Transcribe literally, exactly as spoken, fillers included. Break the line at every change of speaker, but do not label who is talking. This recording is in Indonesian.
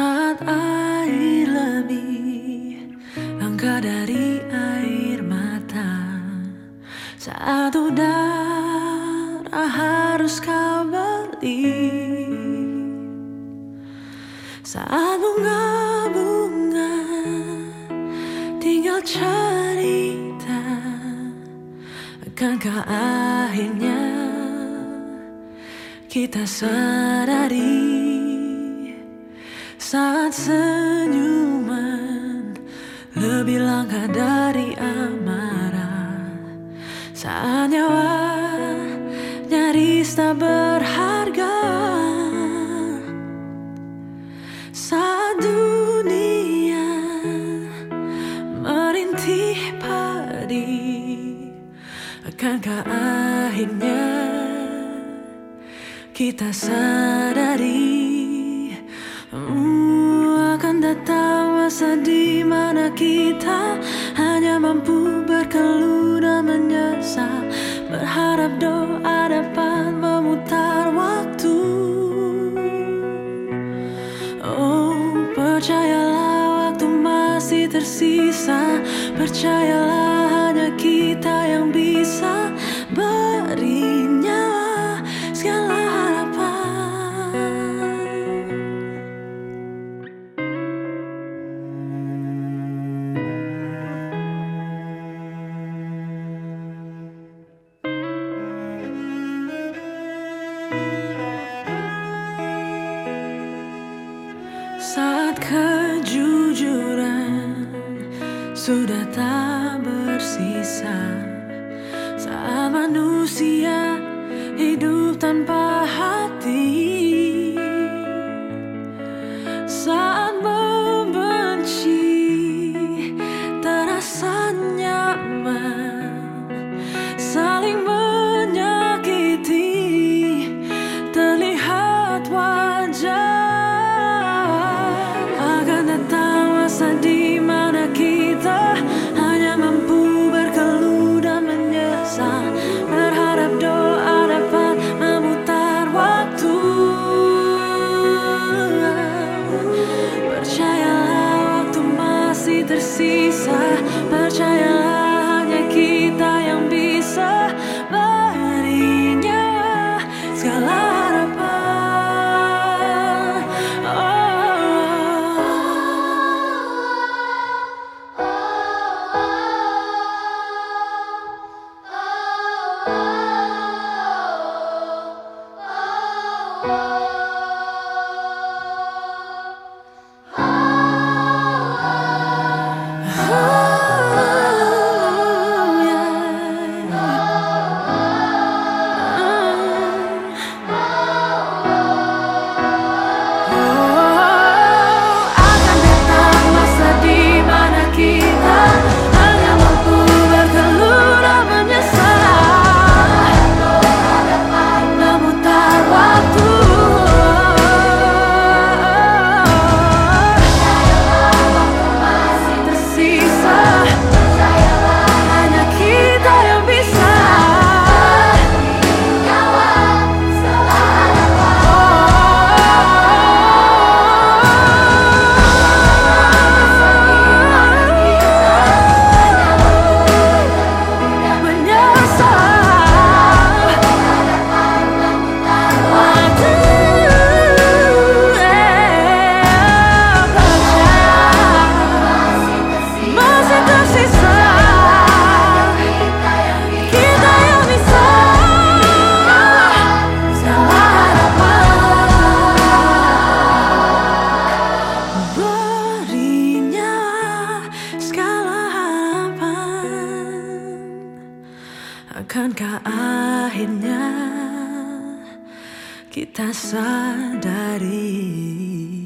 Saat air lebih langka dari air mata, saat udara harus kau beli, saat bunga-bunga tinggal cerita, akankah akhirnya kita sadari saat senyuman lebih langka dari amarah, saat nyawa nyaris tak berharga, saat dunia merintih padi, akankah akhirnya kita sadari uh, akan datang masa di mana kita hanya mampu berkeluh dan menyesal, berharap doa dapat memutar waktu. Oh, percayalah waktu masih tersisa, percayalah hanya kita yang bisa beri nyawa segala harapan. Saat kejujuran sudah tak bersisa, saat manusia hidup tanpa hati, saat membenci terasa nyaman, saling menyakiti terlihat wajar. Di mana kita hanya mampu berkeluh dan menyesal, berharap doa dapat memutar waktu. Percayalah waktu masih tersisa, percayalah hanya kita yang bisa beri nyawa segala harapan. Akankah akhirnya kita sadari